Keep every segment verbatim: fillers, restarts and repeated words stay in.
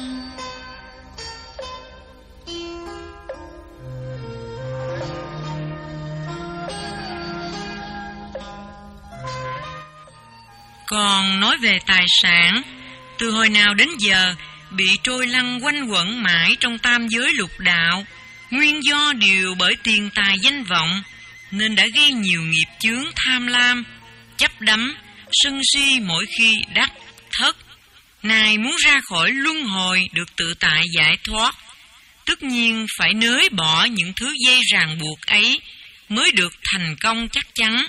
Còn nói về tài sản, từ hồi nào đến giờ bị trôi lăn quanh quẩn mãi trong tam giới lục đạo, nguyên do đều bởi tiền tài danh vọng, nên đã gây nhiều nghiệp chướng tham lam, chấp đắm, sân si mỗi khi đắc thất. Này muốn ra khỏi luân hồi được tự tại giải thoát, tất nhiên phải nới bỏ những thứ dây ràng buộc ấy mới được thành công chắc chắn.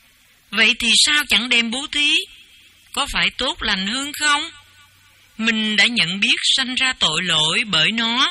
Vậy thì sao chẳng đem bố thí? Có phải tốt lành hơn không? Mình đã nhận biết sanh ra tội lỗi bởi nó,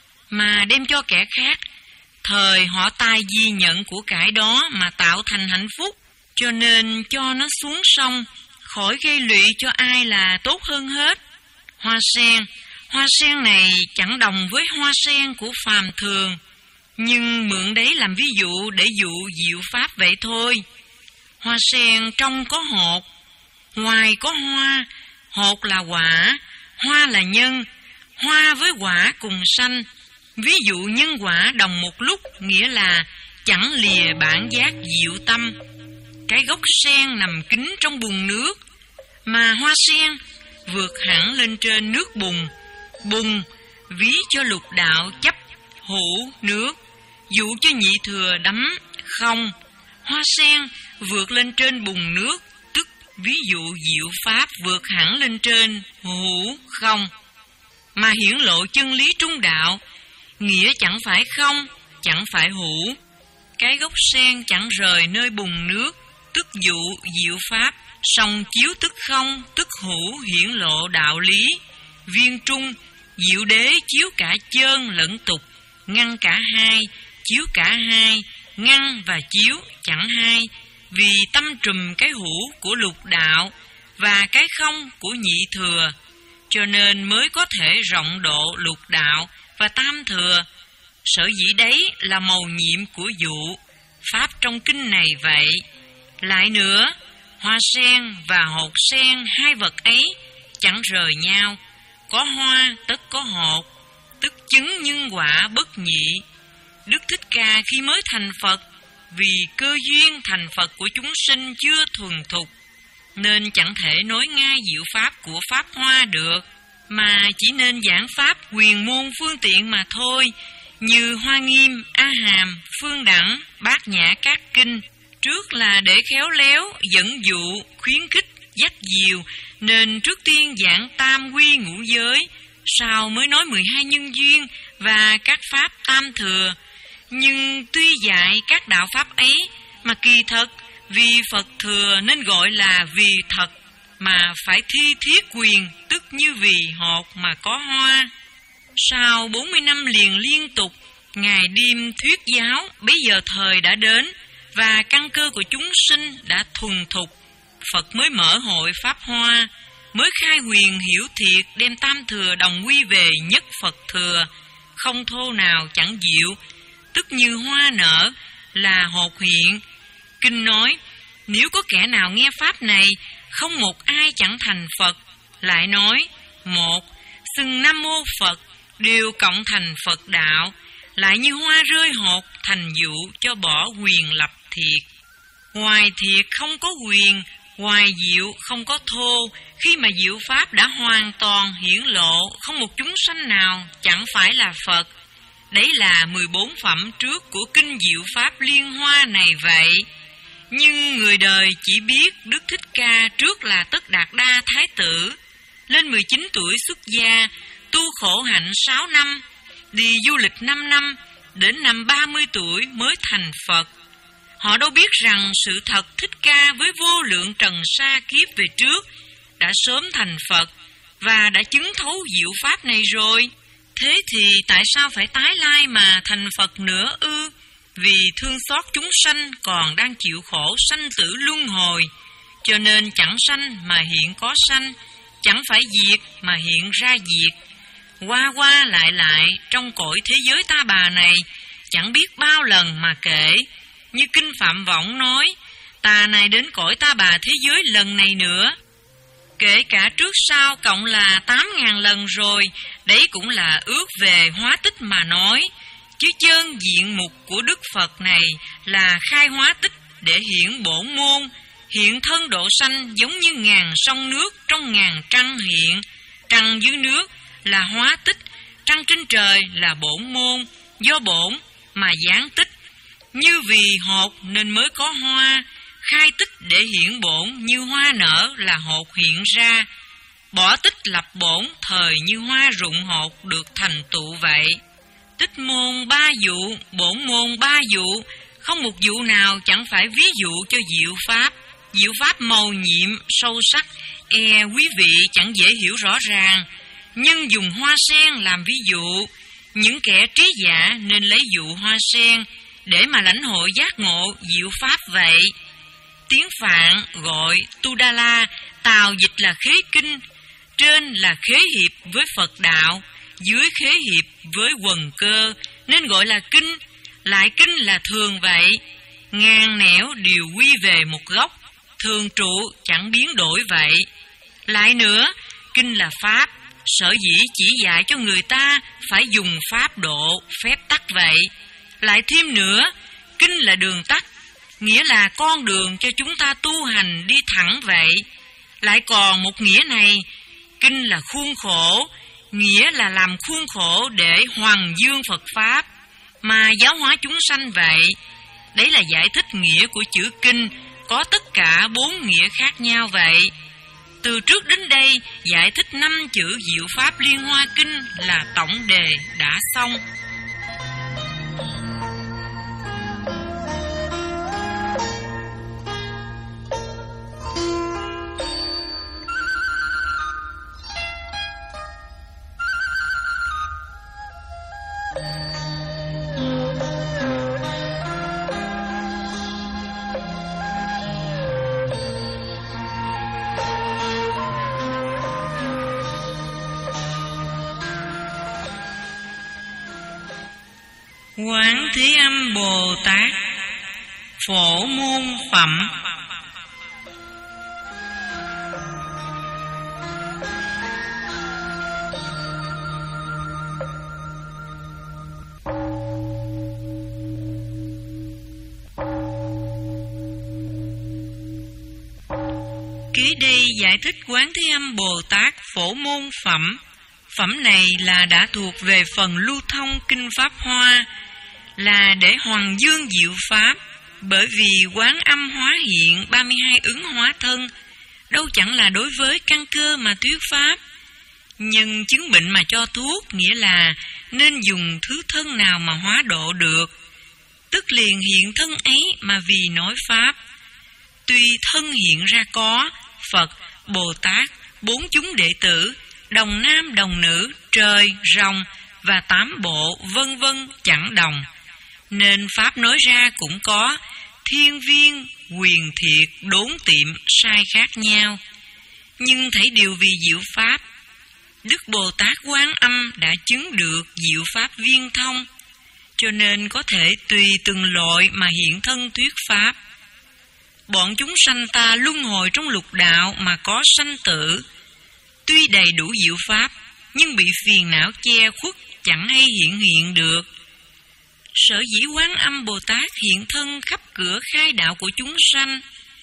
mà đem cho kẻ khác, thời họ tài gì nhận của cải đó mà tạo thành hạnh phúc, cho nên cho nó xuống sông, khỏi gây lụy cho ai là tốt hơn hết. Hoa sen, hoa sen này chẳng đồng với hoa sen của phàm thường, nhưng mượn đấy làm ví dụ để dụ diệu pháp vậy thôi. Hoa sen trong có hột, ngoài có hoa, hột là quả, hoa là nhân, hoa với quả cùng sanh. Ví dụ nhân quả đồng một lúc, nghĩa là chẳng lìa bản giác diệu tâm. Cái gốc sen nằm kín trong bùn nước, mà hoa sen vượt hẳn lên trên nước bùn. Bùn ví cho lục đạo chấp hữu nước, dụ cho nhị thừa đắm không. Hoa sen vượt lên trên bùn nước, tức ví dụ diệu pháp vượt hẳn lên trên hữu không, mà hiển lộ chân lý trung đạo, nghĩa chẳng phải không, chẳng phải hữu. Cái gốc sen chẳng rời nơi bùn nước, tức dụ diệu pháp, song chiếu tức không, tức hữu hiển lộ đạo lý. Viên trung, diệu đế chiếu cả chơn lẫn tục, ngăn cả hai, chiếu cả hai, ngăn và chiếu chẳng hai, vì tâm trùm cái hữu của lục đạo và cái không của nhị thừa, cho nên mới có thể rộng độ lục đạo và tam thừa. Sở dĩ đấy là mầu nhiệm của dụ pháp trong kinh này vậy. Lại nữa, hoa sen và hột sen, hai vật ấy chẳng rời nhau, có hoa tất có hột, tức chứng nhân quả bất nhị. Đức Thích Ca khi mới thành Phật, vì cơ duyên thành Phật của chúng sinh chưa thuần thục, nên chẳng thể nói ngay diệu pháp của pháp hoa được, mà chỉ nên giảng pháp quyền môn phương tiện mà thôi, như Hoa Nghiêm, A Hàm, Phương Đẳng, Bát Nhã các kinh. Trước là để khéo léo, dẫn dụ, khuyến khích, dắt dìu, nên trước tiên giảng tam quy ngũ giới, sau mới nói mười hai nhân duyên và các pháp tam thừa. Nhưng tuy dạy các đạo pháp ấy, mà kỳ thật vì Phật thừa nên gọi là vì thật, mà phải thi thiết quyền, tức như vì hột mà có hoa. Sau bốn mươi năm liền liên tục, ngày đêm thuyết giáo, bây giờ thời đã đến, và căn cơ của chúng sinh đã thuần thục, Phật mới mở hội Pháp Hoa, mới khai huyền hiểu thiệt, đem tam thừa đồng quy về nhất Phật thừa, không thô nào chẳng diệu, tức như hoa nở là hột hiện. Kinh nói, nếu có kẻ nào nghe Pháp này, không một ai chẳng thành Phật. Lại nói, một, xưng Nam Mô Phật, đều cộng thành Phật đạo, lại như hoa rơi hột thành dụ cho bỏ quyền lập thiệt. Ngoài thiệt không có quyền, ngoài diệu không có thô, khi mà diệu pháp đã hoàn toàn hiển lộ, không một chúng sanh nào chẳng phải là Phật. Đấy là mười bốn phẩm trước của kinh diệu pháp liên hoa này vậy. Nhưng người đời chỉ biết Đức Thích Ca trước là Tất Đạt Đa Thái tử, lên mười chín tuổi xuất gia, tu khổ hạnh sáu năm, đi du lịch năm năm, đến năm ba mươi tuổi mới thành Phật. Họ đâu biết rằng sự thật Thích Ca với vô lượng trần sa kiếp về trước đã sớm thành Phật và đã chứng thấu diệu pháp này rồi. Thế thì tại sao phải tái lai mà thành Phật nữa ư? Vì thương xót chúng sanh còn đang chịu khổ sanh tử luân hồi, cho nên chẳng sanh mà hiện có sanh, chẳng phải diệt mà hiện ra diệt. Qua qua lại lại trong cõi thế giới ta bà này, chẳng biết bao lần mà kể. Như kinh Phạm Võng nói, ta này đến cõi ta bà thế giới lần này nữa. Kể cả trước sau cộng là tám ngàn lần rồi, đấy cũng là ước về hóa tích mà nói. Chứ chân diện mục của Đức Phật này là khai hóa tích để hiển bổn môn, hiện thân độ sanh giống như ngàn sông nước trong ngàn trăng hiện. Trăng dưới nước là hóa tích, trăng trên trời là bổn môn, do bổn mà giáng tích. Như vì hột nên mới có hoa, khai tích để hiển bổn như hoa nở là hột hiện ra. Bỏ tích lập bổn thời như hoa rụng hột được thành tựu vậy. Tích môn ba vụ, bổn môn ba vụ, không một vụ nào chẳng phải ví dụ cho diệu pháp. Diệu pháp màu nhiệm, sâu sắc, e quý vị chẳng dễ hiểu rõ ràng. Nhưng dùng hoa sen làm ví dụ, những kẻ trí giả nên lấy dụ hoa sen để mà lãnh hội giác ngộ diệu pháp vậy. Tiếng Phạn gọi Tudala, tào dịch là khế kinh, trên là khế hiệp với Phật đạo, dưới khế hiệp với quần cơ, nên gọi là kinh, lại kinh là thường vậy. Ngàn nẻo đều quy về một gốc, thường trụ chẳng biến đổi vậy. Lại nữa, kinh là pháp, sở dĩ chỉ dạy cho người ta phải dùng pháp độ, phép tắc vậy. Lại thêm nữa, kinh là đường tắt, nghĩa là con đường cho chúng ta tu hành đi thẳng vậy. Lại còn một nghĩa này, kinh là khuôn khổ, nghĩa là làm khuôn khổ để hoằng dương Phật Pháp, mà giáo hóa chúng sanh vậy. Đấy là giải thích nghĩa của chữ kinh, có tất cả bốn nghĩa khác nhau vậy. Từ trước đến đây, giải thích năm chữ diệu pháp Liên Hoa Kinh là tổng đề đã xong. Quán Thế Âm Bồ Tát Phổ Môn Phẩm. Kế đây giải thích Quán Thế Âm Bồ Tát Phổ Môn Phẩm. Phẩm này là đã thuộc về phần lưu thông kinh Pháp Hoa, là để hoằng dương diệu pháp. Bởi vì Quán Âm hóa hiện ba mươi hai ứng hóa thân, đâu chẳng là đối với căn cơ mà thuyết pháp. Nhưng chứng bệnh mà cho thuốc, nghĩa là nên dùng thứ thân nào mà hóa độ được, tức liền hiện thân ấy mà vì nói pháp. Tuy thân hiện ra có Phật, Bồ Tát, bốn chúng đệ tử, đồng nam đồng nữ, trời, rồng và tám bộ vân vân chẳng đồng, nên pháp nói ra cũng có thiên viên, quyền thiệt, đốn tiệm, sai khác nhau. Nhưng thấy điều vì diệu pháp, Đức Bồ Tát Quán Âm đã chứng được diệu pháp viên thông, cho nên có thể tùy từng loại mà hiện thân thuyết pháp. Bọn chúng sanh ta luân hồi trong lục đạo mà có sanh tử, tuy đầy đủ diệu pháp, nhưng bị phiền não che khuất, chẳng hay hiện hiện được. Sở dĩ Quán Âm Bồ Tát hiện thân khắp cửa khai đạo của chúng sanh,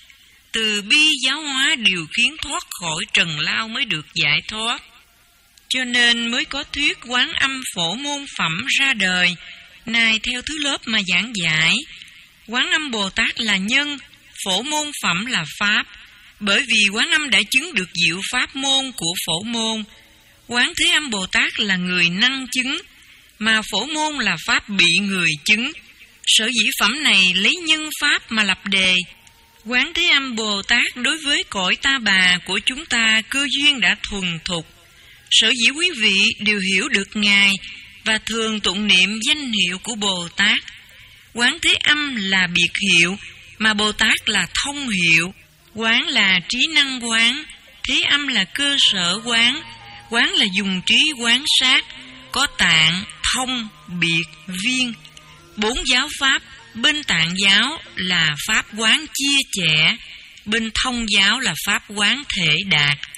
từ bi giáo hóa điều khiến thoát khỏi trần lao mới được giải thoát. Cho nên mới có thuyết Quán Âm Phổ Môn Phẩm ra đời, này theo thứ lớp mà giảng giải. Quán Âm Bồ Tát là nhân, Phổ Môn Phẩm là pháp, bởi vì Quán Âm đã chứng được diệu pháp môn của Phổ Môn. Quán Thế Âm Bồ Tát là người năng chứng, mà Phổ Môn là pháp bị người chứng. Sở dĩ phẩm này lấy nhân pháp mà lập đề. Quán Thế Âm Bồ Tát đối với cõi ta bà của chúng ta cơ duyên đã thuần thục. Sở dĩ quý vị đều hiểu được Ngài và thường tụng niệm danh hiệu của Bồ Tát. Quán Thế Âm là biệt hiệu, mà Bồ Tát là thông hiệu. Quán là trí năng quán, Thế Âm là cơ sở quán. Quán là dùng trí quán sát, có tạng, thông, biệt, viên. Bốn giáo pháp, bên tạng giáo là pháp quán chia chẻ, bên thông giáo là pháp quán thể đạt.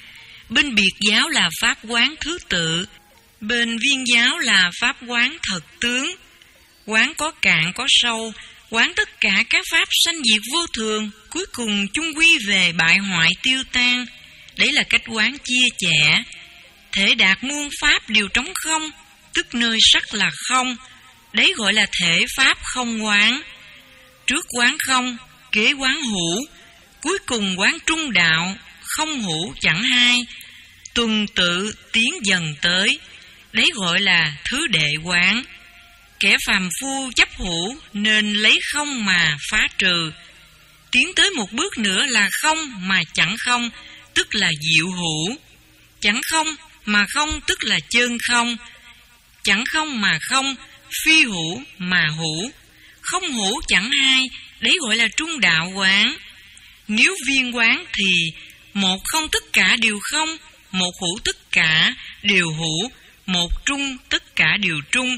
Bên biệt giáo là pháp quán thứ tự, bên viên giáo là pháp quán thật tướng. Quán có cạn có sâu, quán tất cả các pháp sanh diệt vô thường, cuối cùng chung quy về bại hoại tiêu tan. Đấy là cách quán chia chẻ. Thể đạt muôn pháp đều trống không, tức nơi sắc là không. Đấy gọi là thể pháp không quán. Trước quán không, kế quán hữu, cuối cùng quán trung đạo, không hữu chẳng hai. Tuần tự tiến dần tới, đấy gọi là thứ đệ quán. Kẻ phàm phu chấp hữu nên lấy không mà phá trừ. Tiến tới một bước nữa là không mà chẳng không, tức là diệu hữu. Chẳng không mà không tức là chân không. Chẳng không mà không, phi hữu mà hữu. Không hữu chẳng hai, đấy gọi là trung đạo quán. Nếu viên quán thì một không tất cả đều không, một hữu tất cả đều hữu, một trung tất cả đều trung.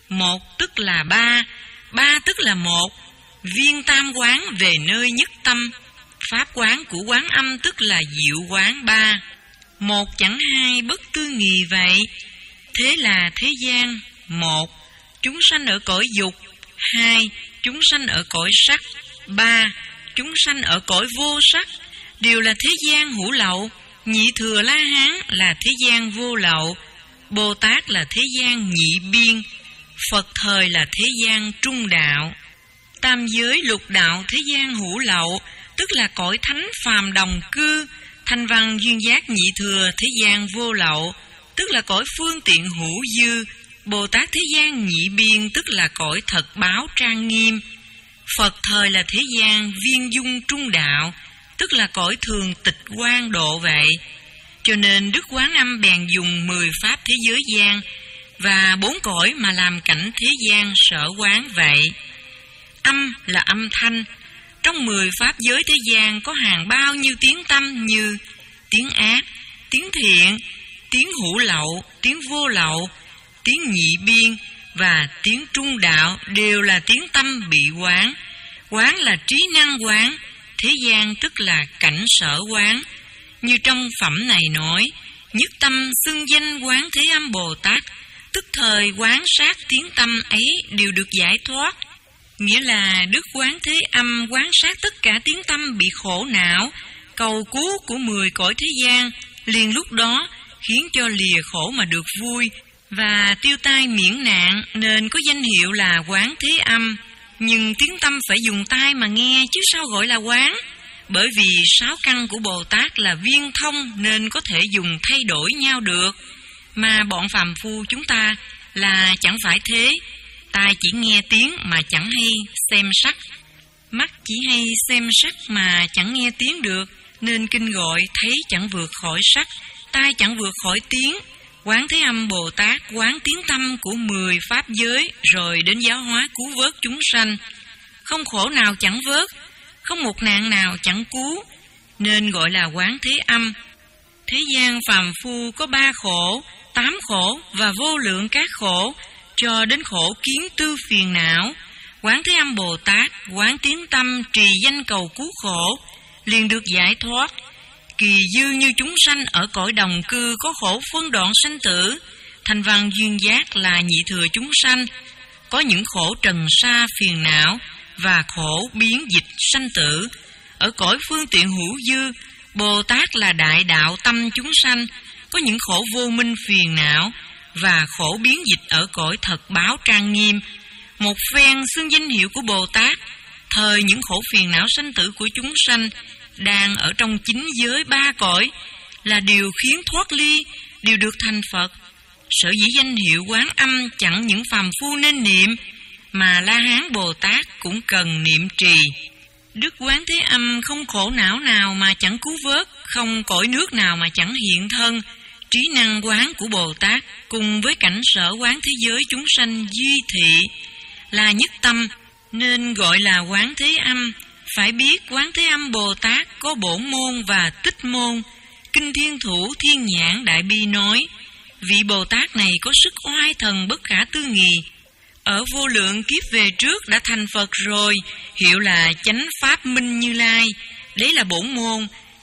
Một tức là ba, ba tức là một. Viên tam quán về nơi nhất tâm. Pháp quán của quán âm tức là diệu quán ba. Một chẳng hai bất tư nghì vậy. Thế là thế gian. Một, chúng sanh ở cõi dục. Hai, chúng sanh ở cõi sắc. Ba, chúng sanh ở cõi vô sắc. Đều là thế gian hữu lậu. Nhị thừa La Hán là thế gian vô lậu. Bồ Tát là thế gian nhị biên. Phật thời là thế gian trung đạo. Tam giới lục đạo thế gian hữu lậu, tức là cõi thánh phàm đồng cư. Thanh văn duyên giác nhị thừa thế gian vô lậu, tức là cõi phương tiện hữu dư. Bồ Tát thế gian nhị biên, tức là cõi thật báo trang nghiêm. Phật thời là thế gian viên dung trung đạo, tức là cõi thường tịch quang độ vậy. Cho nên Đức Quán Âm bèn dùng mười pháp thế giới gian và bốn cõi mà làm cảnh thế gian sở quán vậy. Âm là âm thanh. Trong mười pháp giới thế gian có hàng bao nhiêu tiếng tâm như tiếng ác, tiếng thiện, tiếng hữu lậu, tiếng vô lậu, tiếng nhị biên và tiếng trung đạo đều là tiếng tâm bị quán. Quán là trí năng quán, thế gian tức là cảnh sở quán. Như trong phẩm này nói, nhất tâm xưng danh quán Thế Âm Bồ Tát, tức thời quán sát tiếng tâm ấy đều được giải thoát. Nghĩa là Đức Quán Thế Âm quán sát tất cả tiếng tâm bị khổ não, cầu cứu của mười cõi thế gian, liền lúc đó khiến cho lìa khổ mà được vui và tiêu tai miễn nạn, nên có danh hiệu là Quán Thế Âm. Nhưng tiếng tâm phải dùng tai mà nghe chứ sao gọi là quán. Bởi vì sáu căn của Bồ Tát là viên thông nên có thể dùng thay đổi nhau được. Mà bọn phàm phu chúng ta là chẳng phải thế. Tai chỉ nghe tiếng mà chẳng hay xem sắc, mắt chỉ hay xem sắc mà chẳng nghe tiếng được, nên kinh gọi thấy chẳng vượt khỏi sắc, tai chẳng vượt khỏi tiếng. Quán Thế Âm Bồ Tát quán tiếng tâm của mười pháp giới, rồi đến giáo hóa cứu vớt chúng sanh. Không khổ nào chẳng vớt, không một nạn nào chẳng cứu, nên gọi là Quán Thế Âm. Thế gian phàm phu có ba khổ, tám khổ và vô lượng các khổ, cho đến khổ kiến tư phiền não. Quán Thế Âm Bồ Tát quán tiếng tâm trì danh cầu cứu khổ, liền được giải thoát. Kỳ dư như chúng sanh ở cõi đồng cư có khổ phân đoạn sanh tử. Thanh văn duyên giác là nhị thừa chúng sanh, có những khổ trần sa phiền não và khổ biến dịch sanh tử. Ở cõi phương tiện hữu dư, Bồ Tát là đại đạo tâm chúng sanh, có những khổ vô minh phiền não và khổ biến dịch ở cõi thật báo trang nghiêm. Một phen xưng danh hiệu của Bồ Tát, thời những khổ phiền não sanh tử của chúng sanh đang ở trong chính giới ba cõi là điều khiến thoát ly, đều được thành Phật. Sở dĩ danh hiệu Quán Âm chẳng những phàm phu nên niệm, mà La Hán Bồ Tát cũng cần niệm trì. Đức Quán Thế Âm không khổ não nào mà chẳng cứu vớt, không cõi nước nào mà chẳng hiện thân. Trí năng quán của Bồ Tát cùng với cảnh sở quán thế giới chúng sanh duy thị là nhất tâm, nên gọi là Quán Thế Âm. Phải biết Quán Thế Âm Bồ Tát có bổn môn và tích môn. Kinh Thiên Thủ Thiên Nhãn Đại Bi nói, vị Bồ Tát này có sức oai thần bất khả tư nghị, ở vô lượng kiếp về trước đã thành Phật rồi, hiệu là Chánh Pháp Minh Như Lai. Đấy là bổn môn,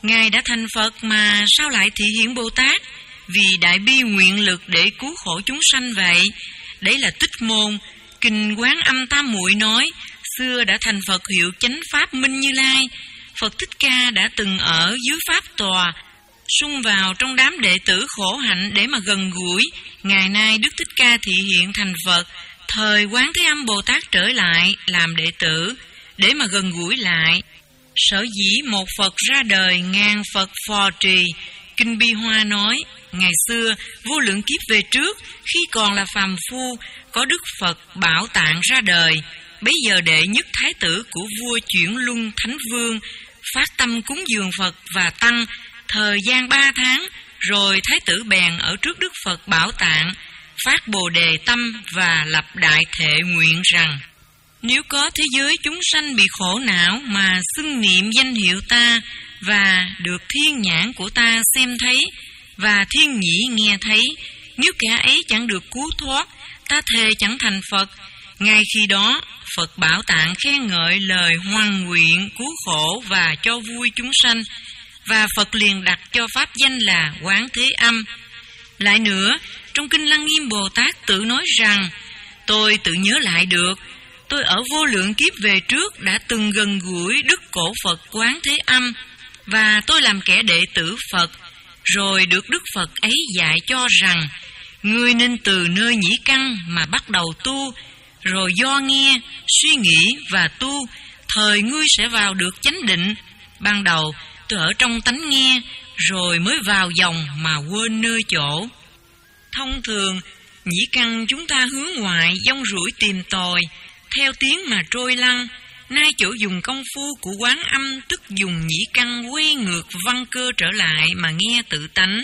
Ngài đã thành Phật mà sao lại thị hiện Bồ Tát? Vì đại bi nguyện lực để cứu khổ chúng sanh vậy. Đấy là Tích Môn, Kinh Quán Âm Tam Muội nói, xưa đã thành Phật hiệu chánh pháp Minh Như Lai. Phật Thích Ca đã từng ở dưới pháp tòa, xung vào trong đám đệ tử khổ hạnh để mà gần gũi. Ngày nay Đức Thích Ca thị hiện thành Phật, thời Quán Thế Âm Bồ Tát trở lại làm đệ tử để mà gần gũi lại. Sở dĩ một Phật ra đời ngàn Phật phò trì. Kinh Bi Hoa nói, ngày xưa vô lượng kiếp về trước, khi còn là phàm phu, có Đức Phật Bảo Tạng ra đời. Bấy giờ đệ nhất thái tử của vua Chuyển Luân Thánh Vương phát tâm cúng dường Phật và Tăng thời gian ba tháng, rồi thái tử bèn ở trước Đức Phật Bảo Tạng phát Bồ Đề tâm và lập đại thệ nguyện rằng: nếu có thế giới chúng sanh bị khổ não mà xưng niệm danh hiệu ta, và được thiên nhãn của ta xem thấy và thiên nhĩ nghe thấy, nếu kẻ ấy chẳng được cứu thoát, ta thề chẳng thành Phật. Ngay khi đó, Phật Bảo Tạng khen ngợi lời hoan nguyện cứu khổ và cho vui chúng sanh, và Phật liền đặt cho pháp danh là Quán Thế Âm. Lại nữa, trong Kinh Lăng Nghiêm Bồ Tát tự nói rằng: tôi tự nhớ lại được, tôi ở vô lượng kiếp về trước đã từng gần gũi Đức Cổ Phật Quán Thế Âm, và tôi làm kẻ đệ tử Phật, rồi được Đức Phật ấy dạy cho rằng: ngươi nên từ nơi nhĩ căn mà bắt đầu tu, rồi do nghe, suy nghĩ và tu, thời ngươi sẽ vào được chánh định. Ban đầu tôi ở trong tánh nghe, rồi mới vào dòng mà quên nơi chỗ. Thông thường, nhĩ căn chúng ta hướng ngoại dông rủi tìm tòi, theo tiếng mà trôi lăn. Nay chỗ dùng công phu của Quán Âm, tức dùng nhĩ căn quay ngược văn cơ trở lại mà nghe tự tánh.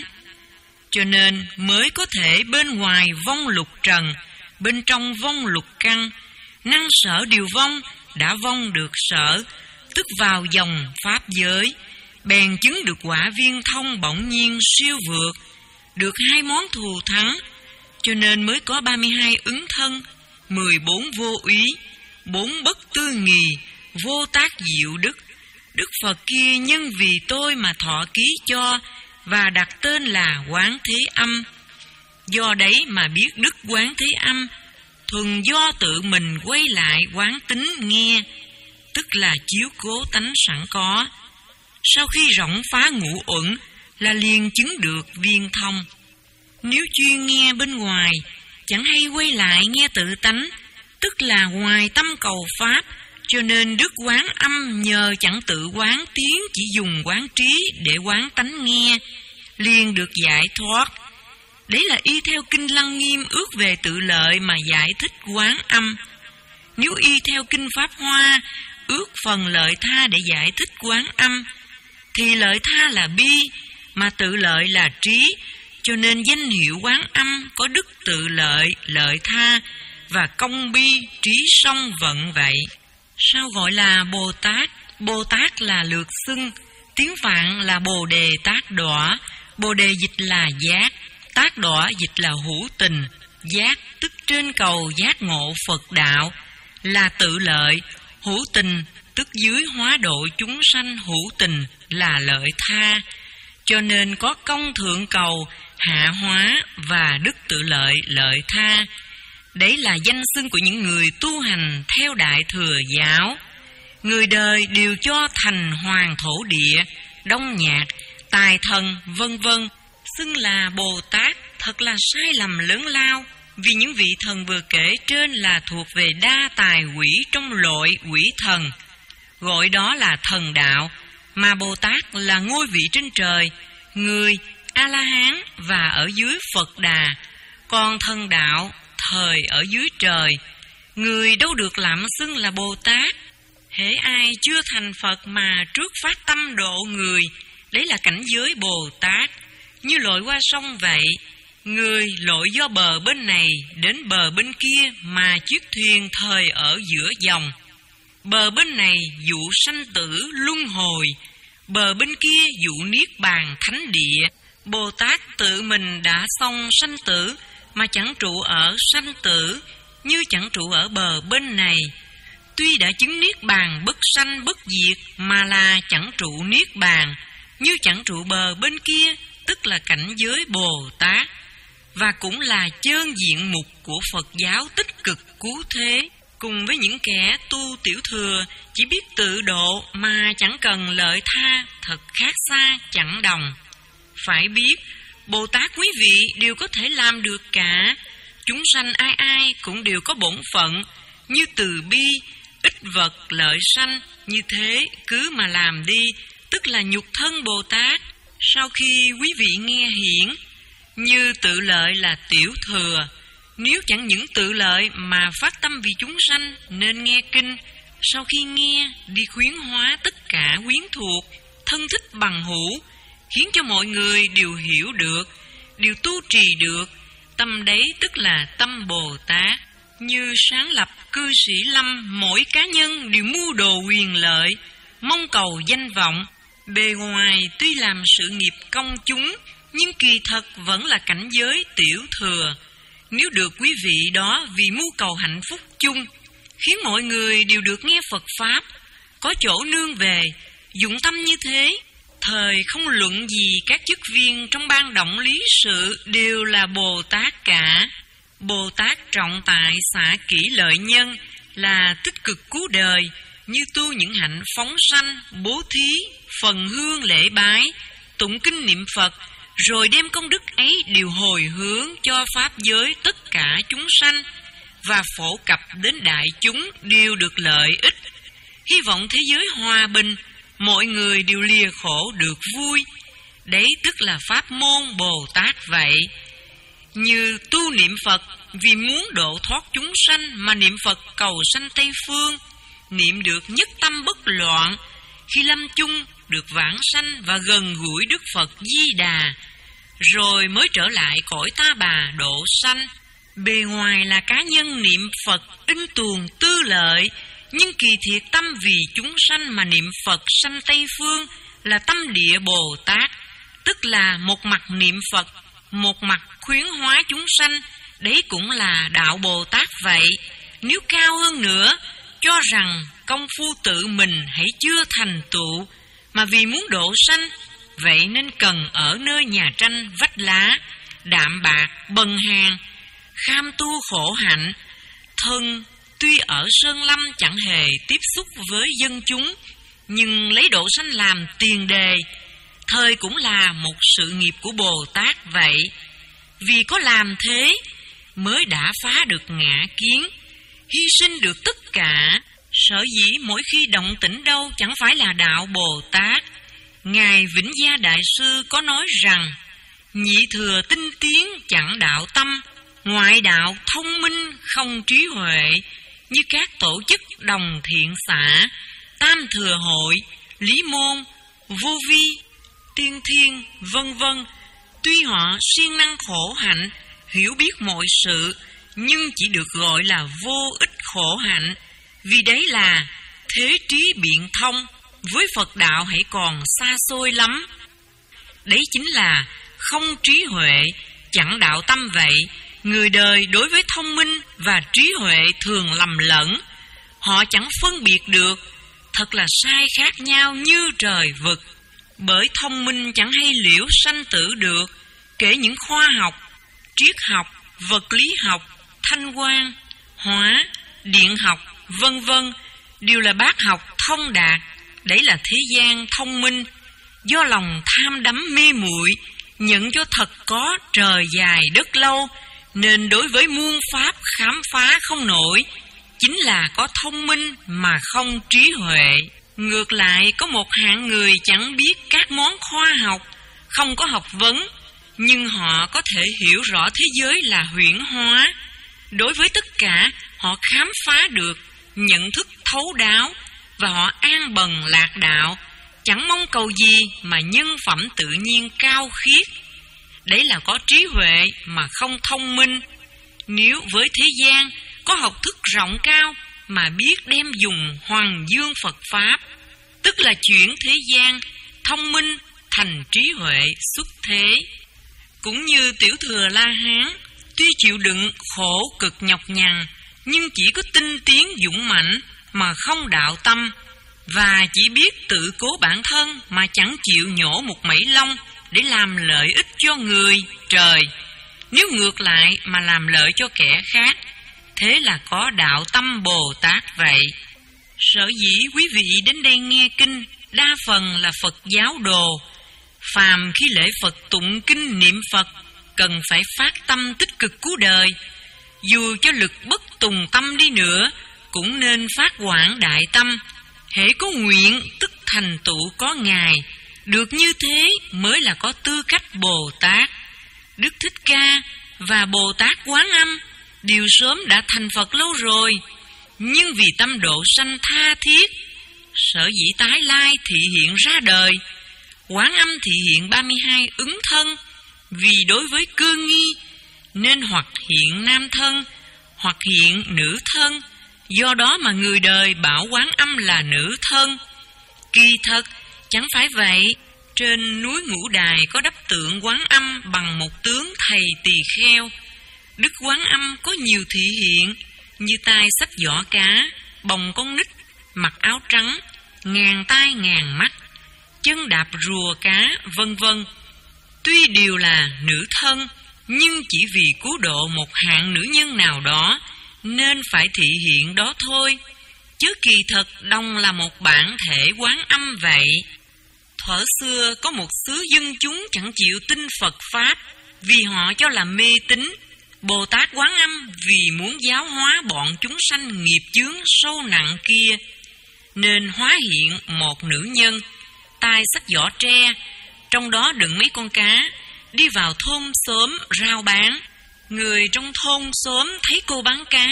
Cho nên mới có thể bên ngoài vong lục trần, bên trong vong lục căn. Năng sở điều vong, đã vong được sở, tức vào dòng pháp giới. Bèn chứng được quả viên thông bỗng nhiên siêu vượt, được hai món thù thắng. Cho nên mới có ba mươi hai ứng thân, mười bốn vô úy, bốn bất tư nghì, vô tác diệu đức. Đức Phật kia nhân vì tôi mà thọ ký cho, và đặt tên là Quán Thế Âm. Do đấy mà biết đức Quán Thế Âm, thuần do tự mình quay lại quán tính nghe, tức là chiếu cố tánh sẵn có. Sau khi rộng phá ngũ uẩn là liền chứng được viên thông. Nếu chuyên nghe bên ngoài, chẳng hay quay lại nghe tự tánh, tức là ngoài tâm cầu pháp. Cho nên Đức Quán Âm nhờ chẳng tự quán tiếng, chỉ dùng quán trí để quán tánh nghe, liền được giải thoát. Đấy là y theo Kinh Lăng Nghiêm ước về tự lợi mà giải thích Quán Âm. Nếu y theo Kinh Pháp Hoa ước phần lợi tha để giải thích Quán Âm, thì lợi tha là bi, mà tự lợi là trí. Cho nên danh hiệu Quán Âm có đức tự lợi, lợi tha và công bi, trí song vận vậy. Sao gọi là Bồ Tát? Bồ Tát là lược xưng, tiếng Phạn là Bồ Đề Tát Đọa. Bồ Đề dịch là giác, Tát Đọa dịch là hữu tình. Giác tức trên cầu giác ngộ Phật đạo, là tự lợi. Hữu tình tức dưới hóa độ chúng sanh, hữu tình là lợi tha. Cho nên có công thượng cầu, hạ hóa và đức tự lợi, lợi tha. Đấy là danh xưng của những người tu hành theo Đại Thừa giáo. Người đời đều cho thành hoàng thổ địa, đông nhạc, tài thần, vân vân, xưng là Bồ Tát, thật là sai lầm lớn lao. Vì những vị thần vừa kể trên là thuộc về đa tài quỷ trong loại quỷ thần, gọi đó là thần đạo, mà Bồ Tát là ngôi vị trên trời, người A-la-hán và ở dưới Phật Đà, còn thần đạo thời ở dưới trời. Người đâu được lạm xưng là Bồ Tát. Hễ ai chưa thành Phật mà trước phát tâm độ người, đấy là cảnh giới Bồ Tát. Như lội qua sông vậy, người lội do bờ bên này đến bờ bên kia mà chiếc thuyền thời ở giữa dòng. Bờ bên này dụ sanh tử luân hồi, bờ bên kia dụ niết bàn thánh địa. Bồ Tát tự mình đã xong sanh tử, mà chẳng trụ ở sanh tử, như chẳng trụ ở bờ bên này. Tuy đã chứng niết bàn bất sanh bất diệt, mà là chẳng trụ niết bàn, như chẳng trụ bờ bên kia, tức là cảnh giới Bồ Tát, và cũng là chơn diện mục của Phật giáo tích cực cứu thế, cùng với những kẻ tu tiểu thừa chỉ biết tự độ mà chẳng cần lợi tha, thật khác xa chẳng đồng. Phải biết, Bồ Tát quý vị đều có thể làm được cả. Chúng sanh ai ai cũng đều có bổn phận, như từ bi, ích vật lợi sanh, như thế cứ mà làm đi, tức là nhục thân Bồ Tát. Sau khi quý vị nghe hiển, như tự lợi là tiểu thừa, nếu chẳng những tự lợi mà phát tâm vì chúng sanh nên nghe kinh, sau khi nghe đi khuyến hóa tất cả quyến thuộc, thân thích bằng hữu, khiến cho mọi người đều hiểu được, đều tu trì được. Tâm đấy tức là tâm Bồ Tát. Như sáng lập cư sĩ Lâm, mỗi cá nhân đều mưu đồ quyền lợi, mong cầu danh vọng. Bề ngoài tuy làm sự nghiệp công chúng, nhưng kỳ thật vẫn là cảnh giới tiểu thừa. Nếu được quý vị đó vì mưu cầu hạnh phúc chung, khiến mọi người đều được nghe Phật Pháp, có chỗ nương về, dụng tâm như thế, thời không luận gì các chức viên trong ban động lý sự đều là Bồ Tát cả. Bồ Tát trọng tại xả kỹ lợi nhân, là tích cực cứu đời, như tu những hạnh phóng sanh, bố thí, phần hương lễ bái, tụng kinh niệm Phật, rồi đem công đức ấy đều hồi hướng cho pháp giới tất cả chúng sanh, và phổ cập đến đại chúng đều được lợi ích. Hy vọng thế giới hòa bình, mọi người đều lìa khổ được vui. Đấy tức là pháp môn Bồ Tát vậy. Như tu niệm Phật vì muốn độ thoát chúng sanh mà niệm Phật cầu sanh Tây Phương, niệm được nhất tâm bất loạn, khi lâm chung được vãng sanh và gần gũi Đức Phật Di Đà, rồi mới trở lại cõi ta bà độ sanh. Bề ngoài là cá nhân niệm Phật in tuồng tư lợi, nhưng kỳ thiệt tâm vì chúng sanh mà niệm Phật sanh Tây Phương là tâm địa Bồ Tát, tức là một mặt niệm Phật, một mặt khuyến hóa chúng sanh. Đấy cũng là đạo Bồ Tát vậy. Nếu cao hơn nữa, cho rằng công phu tự mình hãy chưa thành tựu, mà vì muốn độ sanh, vậy nên cần ở nơi nhà tranh vách lá, đạm bạc, bần hàn, kham tu khổ hạnh. Thân tuy ở sơn lâm chẳng hề tiếp xúc với dân chúng, nhưng lấy độ sanh làm tiền đề, thời cũng là một sự nghiệp của Bồ Tát vậy. Vì có làm thế mới đã phá được ngã kiến, hy sinh được tất cả. Sở dĩ mỗi khi động tĩnh đâu chẳng phải là đạo Bồ Tát. Ngài Vĩnh Gia Đại Sư có nói rằng, nhị thừa tinh tiến chẳng đạo tâm, ngoại đạo thông minh không trí huệ, như các tổ chức đồng thiện xã, tam thừa hội, lý môn, vô vi, tiên thiên, vân vân. Tuy họ siêng năng khổ hạnh, hiểu biết mọi sự, nhưng chỉ được gọi là vô ích khổ hạnh, vì đấy là thế trí biện thông, với Phật đạo hãy còn xa xôi lắm. Đấy chính là không trí huệ, chẳng đạo tâm vậy. Người đời đối với thông minh và trí huệ thường lầm lẫn, họ chẳng phân biệt được, thật là sai khác nhau như trời vực. Bởi thông minh chẳng hay liễu sanh tử được, kể những khoa học, triết học, vật lý học, thanh quan, hóa, điện học, vân vân đều là bác học thông đạt. Đấy là thế gian thông minh, do lòng tham đắm mê muội, nhận cho thật có trời dài đất lâu, nên đối với muôn pháp khám phá không nổi. Chính là có thông minh mà không trí huệ. Ngược lại có một hạng người chẳng biết các món khoa học, không có học vấn, nhưng họ có thể hiểu rõ thế giới là huyễn hóa. Đối với tất cả họ khám phá được, nhận thức thấu đáo, và họ an bần lạc đạo, chẳng mong cầu gì mà nhân phẩm tự nhiên cao khiết. Đấy là có trí huệ mà không thông minh. Nếu với thế gian có học thức rộng cao mà biết đem dùng hoằng dương Phật Pháp, tức là chuyển thế gian thông minh thành trí huệ xuất thế. Cũng như tiểu thừa La Hán, tuy chịu đựng khổ cực nhọc nhằn, nhưng chỉ có tinh tiến dũng mãnh mà không đạo tâm. và chỉ biết tự cố bản thân mà chẳng chịu nhổ một mảy lông để làm lợi ích cho người, trời. Nếu ngược lại mà làm lợi cho kẻ khác, thế là có đạo tâm Bồ Tát vậy. Sở dĩ quý vị đến đây nghe kinh đa phần là Phật giáo đồ. Phàm khi lễ Phật tụng kinh niệm Phật, cần phải phát tâm tích cực cứu đời. Dù cho lực bất tùng tâm đi nữa, cũng nên phát quảng đại tâm. Hễ có nguyện tức thành tựu có Ngài. Được như thế mới là có tư cách Bồ Tát. Đức Thích Ca và Bồ Tát Quán Âm đều sớm đã thành Phật lâu rồi, nhưng vì tâm độ sanh tha thiết, sở dĩ tái lai thị hiện ra đời. Quán Âm thị hiện ba mươi hai ứng thân, vì đối với cơ nghi nên hoặc hiện nam thân, hoặc hiện nữ thân. Do đó mà người đời bảo Quán Âm là nữ thân. Kỳ thật chẳng phải vậy. Trên núi Ngũ Đài có đắp tượng Quán Âm bằng một tướng thầy tỳ kheo. Đức Quán Âm có nhiều thị hiện, như tay xách giỏ cá, bồng con nít, mặc áo trắng, ngàn tai ngàn mắt, chân đạp rùa cá, vân vân. Tuy đều là nữ thân, nhưng chỉ vì cứu độ một hạng nữ nhân nào đó nên phải thị hiện đó thôi, chứ kỳ thật đồng là một bản thể Quán Âm vậy. Thuở xưa có một xứ dân chúng chẳng chịu tin Phật Pháp, vì họ cho là mê tín. Bồ Tát Quán Âm vì muốn giáo hóa bọn chúng sanh nghiệp chướng sâu nặng kia, nên hóa hiện một nữ nhân, tay xách giỏ tre, trong đó đựng mấy con cá, đi vào thôn xóm rao bán. Người trong thôn xóm thấy cô bán cá,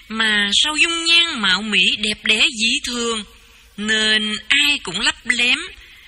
mà sao dung nhan mạo mỹ đẹp đẽ dĩ thường, nên ai cũng lấp lém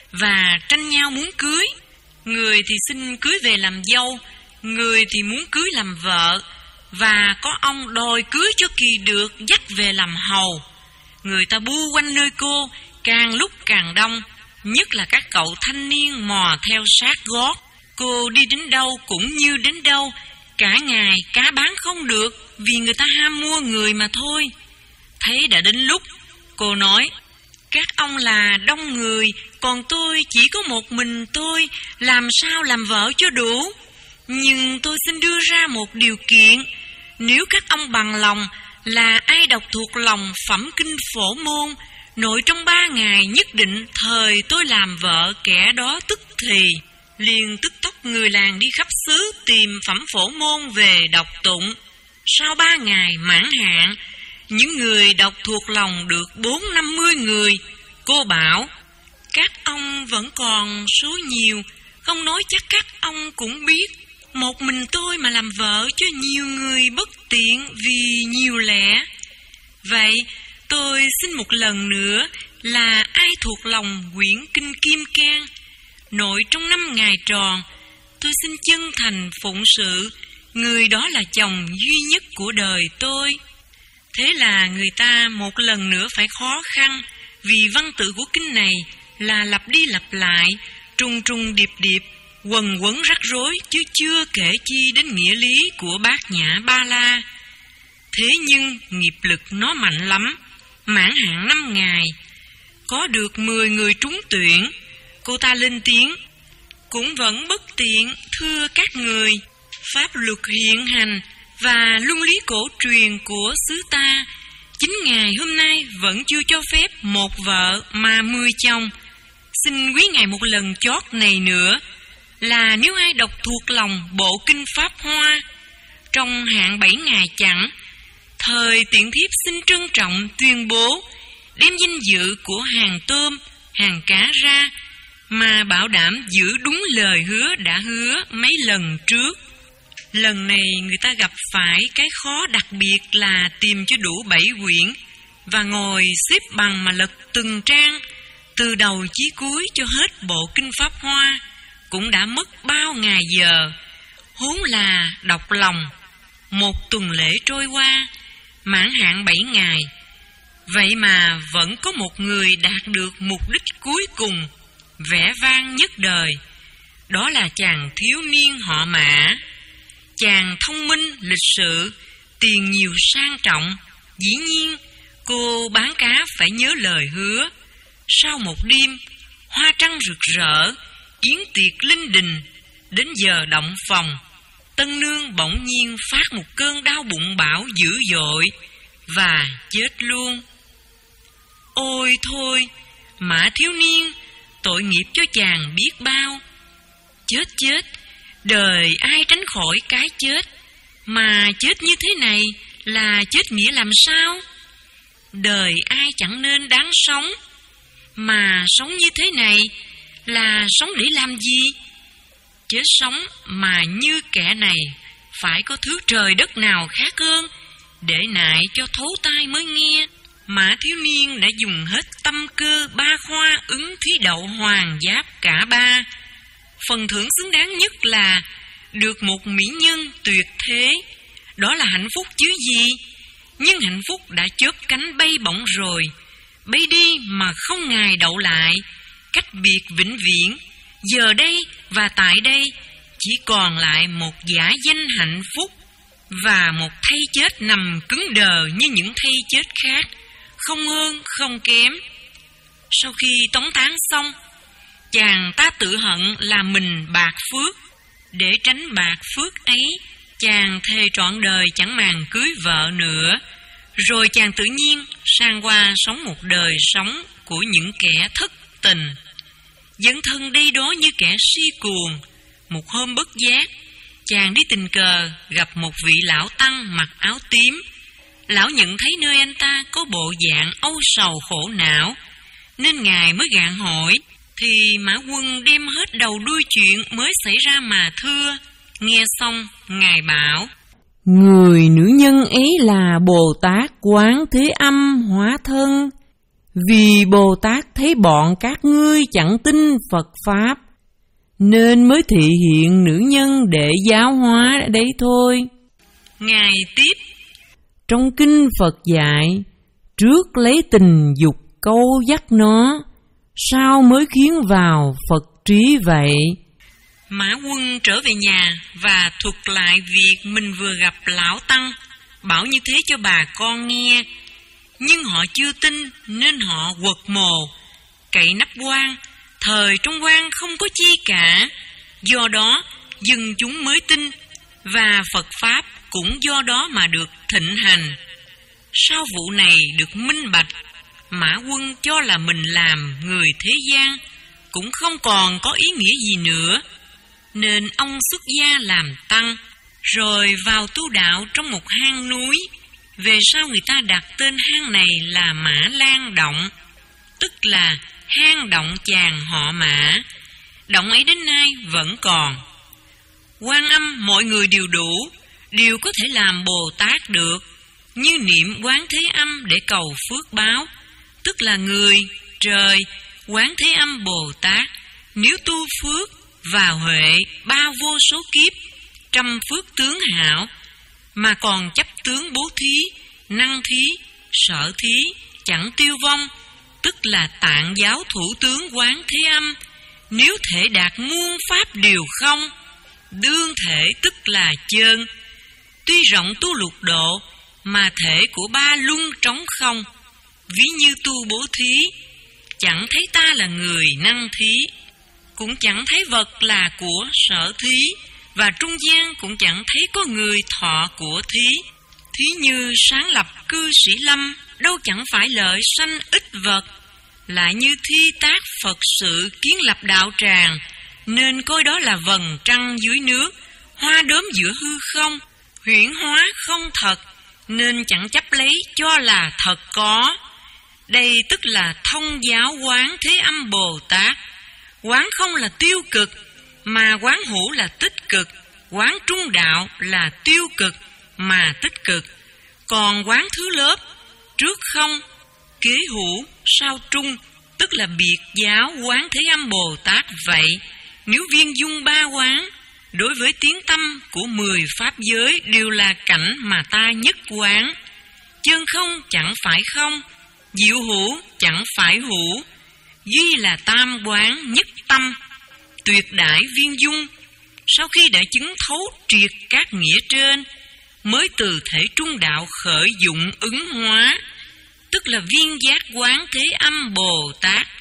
và tranh nhau muốn cưới. Người thì xin cưới về làm dâu, người thì muốn cưới làm vợ, và có ông đòi cưới cho kỳ được dắt về làm hầu. Người ta bu quanh nơi cô càng lúc càng đông, nhất là các cậu thanh niên mò theo sát gót. Cô đi đến đâu cũng như đến đâu, cả ngày cá bán không được, vì người ta ham mua người mà thôi. Thấy đã đến lúc, cô nói: các ông là đông người, còn tôi chỉ có một mình tôi, làm sao làm vợ cho đủ? Nhưng tôi xin đưa ra một điều kiện. Nếu các ông bằng lòng là ai đọc thuộc lòng phẩm kinh Phổ Môn, nội trong ba ngày nhất định thời tôi làm vợ kẻ đó tức thì. Liền tức tốc người làng đi khắp xứ tìm phẩm Phổ Môn về đọc tụng. Sau ba ngày mãn hạn, những người đọc thuộc lòng được bốn năm mươi người. Cô bảo: các ông vẫn còn số nhiều, không nói chắc các ông cũng biết, một mình tôi mà làm vợ cho nhiều người bất tiện vì nhiều lẽ. Vậy tôi xin một lần nữa là ai thuộc lòng quyển kinh Kim Cang, nội trong năm ngày tròn, tôi xin chân thành phụng sự, người đó là chồng duy nhất của đời tôi. Thế là người ta một lần nữa phải khó khăn, vì văn tự của kinh này là lặp đi lặp lại, trùng trùng điệp điệp, quần quấn rắc rối, chứ chưa kể chi đến nghĩa lý của Bát Nhã Ba La. Thế nhưng nghiệp lực nó mạnh lắm. Mãn hạn năm ngày, có được mười người trúng tuyển. Cô ta lên tiếng: cũng vẫn bất tiện, thưa các người. Pháp luật hiện hành và luân lý cổ truyền của xứ ta, chính ngày hôm nay vẫn chưa cho phép một vợ mà mười chồng. Xin quý ngài một lần chót này nữa, là nếu ai đọc thuộc lòng bộ kinh Pháp Hoa trong hạn bảy ngày chẳng, thời tiện thiếp xin trân trọng tuyên bố đem danh dự của hàng tôm, hàng cá ra, mà bảo đảm giữ đúng lời hứa đã hứa mấy lần trước. Lần này người ta gặp phải cái khó đặc biệt là tìm cho đủ bảy quyển và ngồi xếp bằng mà lật từng trang từ đầu chí cuối cho hết bộ kinh Pháp Hoa, cũng đã mất bao ngày giờ. Huống là đọc lòng. Một tuần lễ trôi qua, mãn hạn bảy ngày, vậy mà vẫn có một người đạt được mục đích cuối cùng, vẻ vang nhất đời. Đó là chàng thiếu niên họ Mã. Chàng thông minh, lịch sự, tiền nhiều sang trọng. Dĩ nhiên cô bán cá phải nhớ lời hứa. Sau một đêm hoa trăng rực rỡ, yến tiệc linh đình, đến giờ động phòng, tân nương bỗng nhiên phát một cơn đau bụng bão dữ dội và chết luôn. Ôi thôi, Mã thiếu niên, tội nghiệp cho chàng biết bao. Chết chết, đời ai tránh khỏi cái chết, mà chết như thế này là chết nghĩa làm sao? Đời ai chẳng nên đáng sống, mà sống như thế này là sống để làm gì? Chết sống mà như kẻ này, phải có thứ trời đất nào khác hơn, để nại cho thấu tai mới nghe. Mã thiếu niên đã dùng hết tâm cơ ba khoa ứng thí đậu hoàng giáp cả ba. Phần thưởng xứng đáng nhất là được một mỹ nhân tuyệt thế. Đó là hạnh phúc chứ gì. Nhưng hạnh phúc đã chớp cánh bay bổng rồi, bay đi mà không ngài đậu lại, cách biệt vĩnh viễn. Giờ đây và tại đây chỉ còn lại một giả danh hạnh phúc, và một thây chết nằm cứng đờ như những thây chết khác, không hơn không kém. Sau khi tống táng xong, chàng ta tự hận là mình bạc phước. Để tránh bạc phước ấy, chàng thề trọn đời chẳng màng cưới vợ nữa. Rồi chàng tự nhiên sang qua sống một đời sống của những kẻ thất tình, dấn thân đây đó như kẻ si cuồng. Một hôm bất giác, chàng đi tình cờ gặp một vị lão tăng mặc áo tím. Lão nhận thấy nơi anh ta có bộ dạng âu sầu khổ não, nên ngài mới gạn hỏi. Thì Mã Quân đem hết đầu đuôi chuyện mới xảy ra mà thưa. Nghe xong, ngài bảo: Người nữ nhân ấy là Bồ Tát Quán Thế Âm hóa thân. Vì Bồ Tát thấy bọn các ngươi chẳng tin Phật Pháp, nên mới thị hiện nữ nhân để giáo hóa đấy thôi. Ngài tiếp: Trong kinh Phật dạy, trước lấy tình dục câu dắt nó, sao mới khiến vào Phật trí vậy? Mã Quân trở về nhà và thuật lại việc mình vừa gặp lão tăng, bảo như thế cho bà con nghe. Nhưng họ chưa tin nên họ quật mồ, cậy nắp quan. Thời trong quan không có chi cả, do đó dân chúng mới tin, và Phật Pháp cũng do đó mà được thịnh hành. Sau vụ này được minh bạch, Mã Quân cho là mình làm người thế gian cũng không còn có ý nghĩa gì nữa, nên ông xuất gia làm tăng, rồi vào tu đạo trong một hang núi. Về sau người ta đặt tên hang này là Mã Lan Động, tức là hang động chàng họ Mã. Động ấy đến nay vẫn còn. Quan Âm mọi người đều đủ, đều có thể làm Bồ Tát được, như niệm Quán Thế Âm để cầu phước báo, tức là người, trời, Quán Thế Âm Bồ Tát. Nếu tu phước và huệ ba vô số kiếp, trăm phước tướng hảo, mà còn chấp tướng bố thí, năng thí, sở thí, chẳng tiêu vong, tức là tạng giáo thủ tướng Quán Thế Âm. Nếu thể đạt muôn pháp đều không, đương thể tức là chơn. Tuy rộng tu lục độ, mà thể của ba luân trống không. Ví như tu bố thí, chẳng thấy ta là người năng thí, cũng chẳng thấy vật là của sở thí, và trung gian cũng chẳng thấy có người thọ của thí. Thí như sáng lập cư sĩ lâm, đâu chẳng phải lợi sanh ích vật. Lại như thi tác Phật sự kiến lập đạo tràng, nên coi đó là vầng trăng dưới nước, hoa đốm giữa hư không, huyễn hóa không thật, nên chẳng chấp lấy cho là thật có. Đây tức là thông giáo Quán Thế Âm Bồ Tát. Quán không là tiêu cực, mà quán hữu là tích cực. Quán trung đạo là tiêu cực, mà tích cực. Còn quán thứ lớp, trước không, kế hữu, sau trung, tức là biệt giáo Quán Thế Âm Bồ Tát vậy. Nếu viên dung ba quán, đối với tiếng tâm của mười pháp giới đều là cảnh mà ta nhất quán. Chân không chẳng phải không, diệu hữu chẳng phải hữu, duy là tam quán nhất tâm, tuyệt đại viên dung. Sau khi đã chứng thấu triệt các nghĩa trên, mới từ thể trung đạo khởi dụng ứng hóa, tức là viên giác Quán Thế Âm Bồ Tát.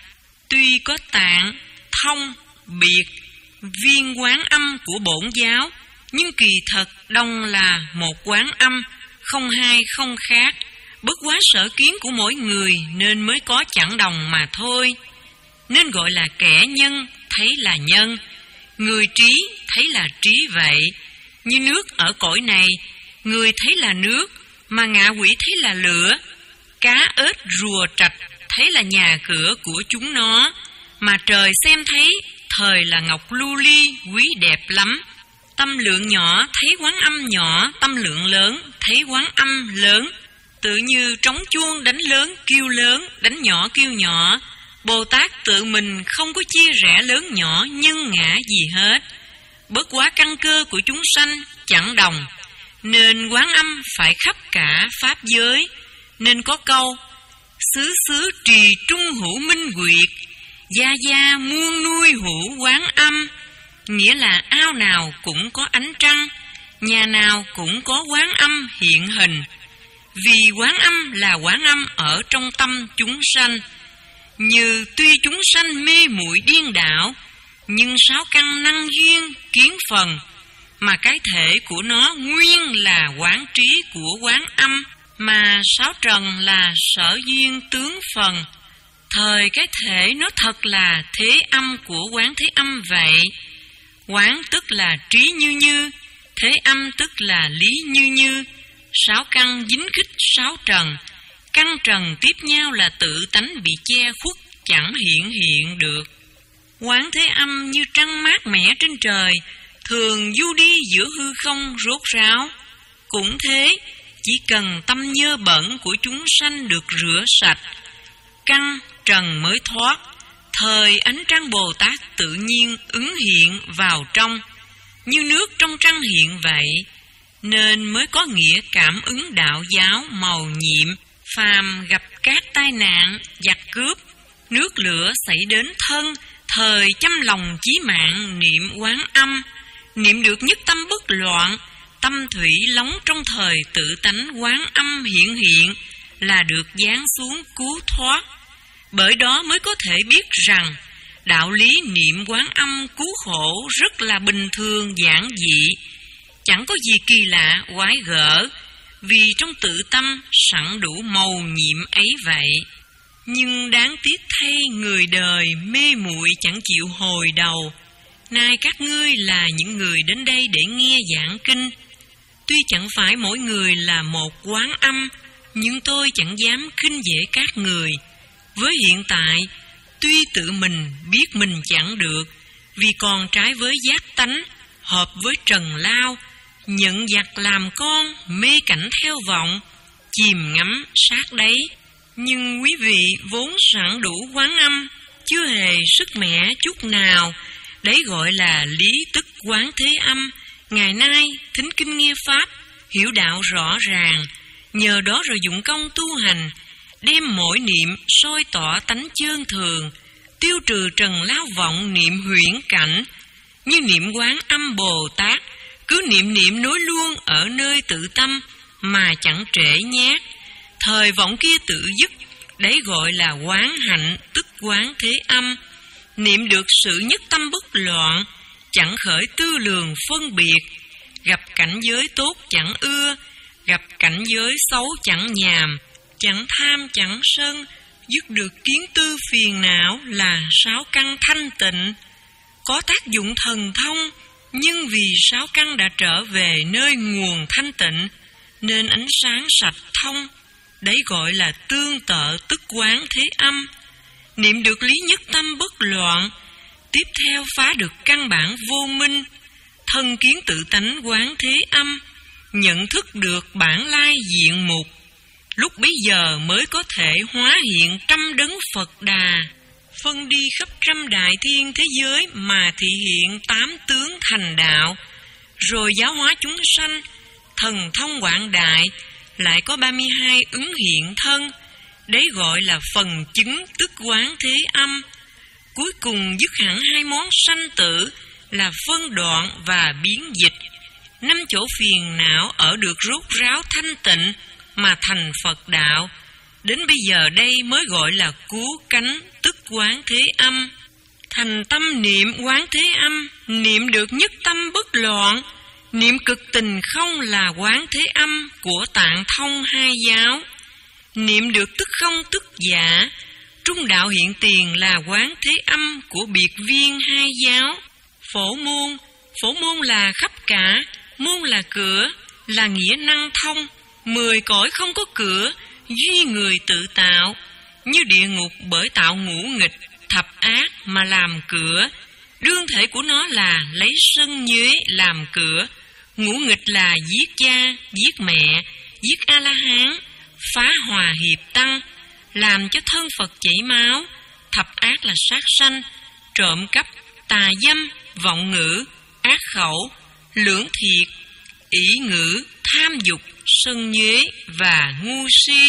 Tuy có tạng, thông, biệt, viên quán âm của bổn giáo, nhưng kỳ thật đồng là một quán âm, không hai không khác. Bất quá sở kiến của mỗi người nên mới có chẳng đồng mà thôi. Nên gọi là kẻ nhân thấy là nhân, người trí thấy là trí vậy. Như nước ở cõi này, người thấy là nước, mà ngạ quỷ thấy là lửa. Cá ếch rùa trạch thấy là nhà cửa của chúng nó, mà trời xem thấy thời là ngọc lưu ly quý đẹp lắm. Tâm lượng nhỏ thấy quán âm nhỏ, tâm lượng lớn thấy quán âm lớn. Tự như trống chuông đánh lớn kêu lớn, đánh nhỏ kêu nhỏ. Bồ Tát tự mình không có chia rẽ lớn nhỏ nhân ngã gì hết. Bất quá căn cơ của chúng sanh chẳng đồng, nên quán âm phải khắp cả pháp giới. Nên có câu xứ xứ trì trung hữu minh quyệt, gia gia muôn nuôi hữu quán âm. Nghĩa là ao nào cũng có ánh trăng, nhà nào cũng có quán âm hiện hình. Vì quán âm là quán âm ở trong tâm chúng sanh. Như tuy chúng sanh mê muội điên đảo, nhưng sáu căn năng duyên kiến phần, mà cái thể của nó nguyên là quán trí của quán âm, mà sáu trần là sở duyên tướng phần. Thời cái thể nó thật là thế âm của quán thế âm vậy. Quán tức là trí như như, thế âm tức là lý như như. Sáu căn dính khích sáu trần, căn trần tiếp nhau là tự tánh bị che khuất, chẳng hiện hiện được. Quán thế âm như trăng mát mẻ trên trời, thường du đi giữa hư không rốt ráo. Cũng thế, chỉ cần tâm nhơ bẩn của chúng sanh được rửa sạch, căn trần mới thoát. Thời ánh trăng Bồ Tát tự nhiên ứng hiện vào trong, như nước trong trăng hiện vậy. Nên mới có nghĩa cảm ứng đạo giáo màu nhiệm. Phàm gặp các tai nạn, giặc cướp, nước lửa xảy đến thân, thời chăm lòng chí mạng niệm quán âm. Niệm được nhất tâm bất loạn, tâm thủy lóng trong thời tự tánh quán âm hiện hiện, là được giáng xuống cứu thoát. Bởi đó mới có thể biết rằng đạo lý niệm quán âm cứu khổ rất là bình thường giản dị, chẳng có gì kỳ lạ quái gở, vì trong tự tâm sẵn đủ màu nhiệm ấy vậy. Nhưng đáng tiếc thay người đời mê muội chẳng chịu hồi đầu. Nay các ngươi là những người đến đây để nghe giảng kinh. Tuy chẳng phải mỗi người là một quán âm, nhưng tôi chẳng dám khinh dễ các người. Với hiện tại, tuy tự mình biết mình chẳng được, vì còn trái với giác tánh, hợp với trần lao, nhận giặc làm con, mê cảnh theo vọng, chìm ngắm sát đấy. Nhưng quý vị vốn sẵn đủ quán âm, chưa hề sức mẻ chút nào. Đấy gọi là lý tức quán thế âm. Ngày nay thính kinh nghe pháp, hiểu đạo rõ ràng, nhờ đó rồi dụng công tu hành, đem mỗi niệm soi tỏ tánh chơn thường, tiêu trừ trần lao vọng niệm huyễn cảnh. Như niệm quán âm Bồ Tát, cứ niệm niệm nối luôn ở nơi tự tâm, mà chẳng trễ nhát. Thời vọng kia tự dứt, đấy gọi là quán hạnh tức quán thế âm. Niệm được sự nhất tâm bất loạn, chẳng khởi tư lường phân biệt. Gặp cảnh giới tốt chẳng ưa, gặp cảnh giới xấu chẳng nhàm, chẳng tham chẳng sân, dứt được kiến tư phiền não là sáu căn thanh tịnh. Có tác dụng thần thông, nhưng vì sáu căn đã trở về nơi nguồn thanh tịnh, nên ánh sáng sạch thông. Đấy gọi là tương tự tức quán thế âm. Niệm được lý nhất tâm bất loạn, tiếp theo phá được căn bản vô minh, thân kiến tự tánh quán thế âm, nhận thức được bản lai diện mục. Lúc bấy giờ mới có thể hóa hiện trăm đấng Phật Đà, phân đi khắp trăm đại thiên thế giới mà thị hiện tám tướng thành đạo, rồi giáo hóa chúng sanh. Thần thông quảng đại, lại có ba mươi hai ứng hiện thân, đấy gọi là phần chứng tức quán thế âm. Cuối cùng dứt hẳn hai món sanh tử là phân đoạn và biến dịch. Năm chỗ phiền não ở được rốt ráo thanh tịnh mà thành Phật đạo. Đến bây giờ đây mới gọi là cứu cánh tức quán thế âm. Thành tâm niệm quán thế âm, niệm được nhất tâm bất loạn. Niệm cực tình không là quán thế âm của Tạng Thông hai giáo. Niệm được tức không tức giả, trung đạo hiện tiền là quán thế âm của biệt viên hai giáo. Phổ môn, phổ môn là khắp cả, môn là cửa, là nghĩa năng thông. Mười cõi không có cửa, duy người tự tạo. Như địa ngục bởi tạo ngũ nghịch, thập ác mà làm cửa. Đương thể của nó là lấy sân nhuế làm cửa. Ngũ nghịch là giết cha, giết mẹ, giết A-la-hán, phá hòa hiệp tăng, làm cho thân Phật chảy máu. Thập ác là sát sanh, trộm cắp, tà dâm, vọng ngữ, ác khẩu, lưỡng thiệt, ỷ ngữ, tham dục, sân nhuế và ngu si.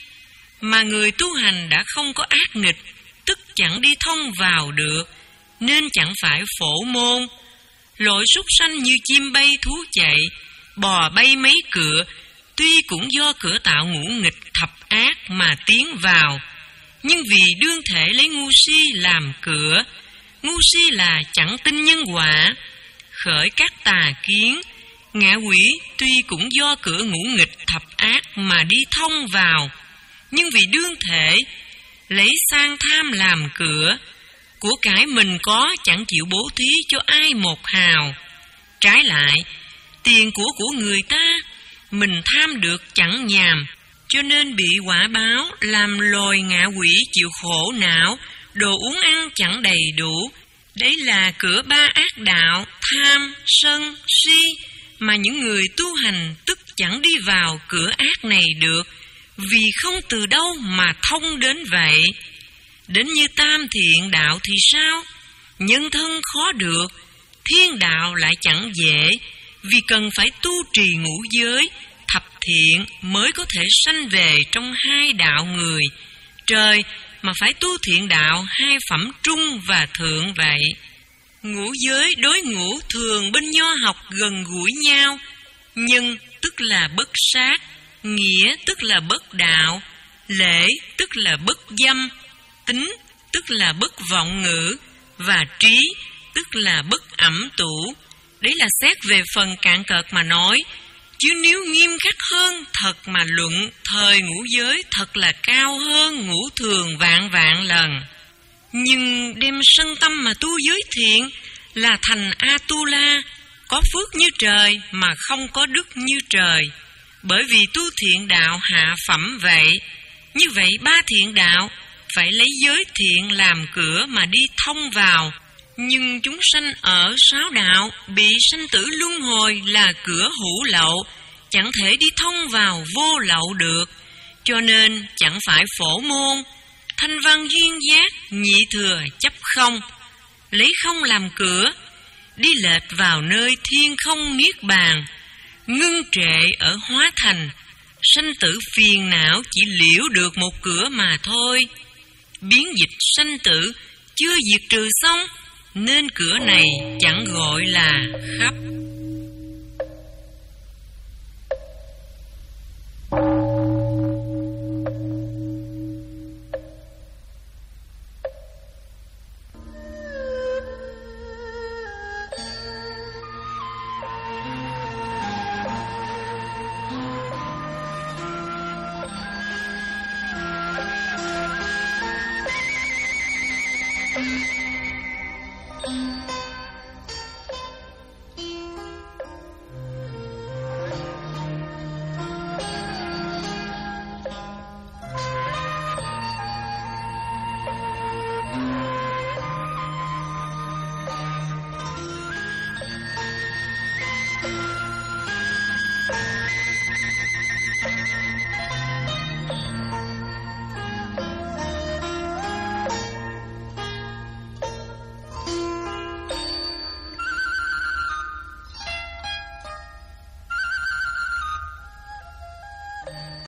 Mà người tu hành đã không có ác nghịch, tức chẳng đi thông vào được, nên chẳng phải phổ môn. Loại súc sanh như chim bay thú chạy, bò bay mấy cửa, tuy cũng do cửa tạo ngũ nghịch thập ác mà tiến vào, nhưng vì đương thể lấy ngu si làm cửa. Ngu si là chẳng tin nhân quả, khởi các tà kiến. Ngạ quỷ tuy cũng do cửa ngũ nghịch thập ác mà đi thông vào, nhưng vì đương thể lấy sang tham làm cửa. Của cải mình có chẳng chịu bố thí cho ai một hào. Trái lại, tiền của của người ta mình tham được chẳng nhàm, cho nên bị quả báo làm loài ngạ quỷ chịu khổ não. Đồ uống ăn chẳng đầy đủ. Đấy là cửa ba ác đạo, tham, sân, si, mà những người tu hành tức chẳng đi vào cửa ác này được, vì không từ đâu mà thông đến vậy. Đến như tam thiện đạo thì sao? Nhân thân khó được, thiên đạo lại chẳng dễ, vì cần phải tu trì ngũ giới, thập thiện mới có thể sanh về trong hai đạo người. Trời mà phải tu thiện đạo hai phẩm trung và thượng vậy. Ngũ giới đối ngũ thường bên nho học gần gũi nhau. Nhân tức là bất sát, nghĩa tức là bất đạo, lễ tức là bất dâm, tính tức là bất vọng ngữ, và trí tức là bất ẩm tủ. Đấy là xét về phần cạn cợt mà nói, chứ nếu nghiêm khắc hơn thật mà luận, thời ngũ giới thật là cao hơn ngũ thường vạn vạn lần. Nhưng đem sân tâm mà tu giới thiện là thành A-tu-la, có phước như trời mà không có đức như trời, bởi vì tu thiện đạo hạ phẩm vậy. Như vậy ba thiện đạo phải lấy giới thiện làm cửa mà đi thông vào. Nhưng chúng sanh ở sáu đạo bị sanh tử luân hồi là cửa hữu lậu, chẳng thể đi thông vào vô lậu được, cho nên chẳng phải phổ môn. Thanh văn duyên giác, nhị thừa chấp không, lấy không làm cửa, đi lệch vào nơi thiên không niết bàn, ngưng trệ ở hóa thành. Sanh tử phiền não chỉ liễu được một cửa mà thôi. Biến dịch sanh tử chưa diệt trừ xong, nên cửa này chẳng gọi là khắp.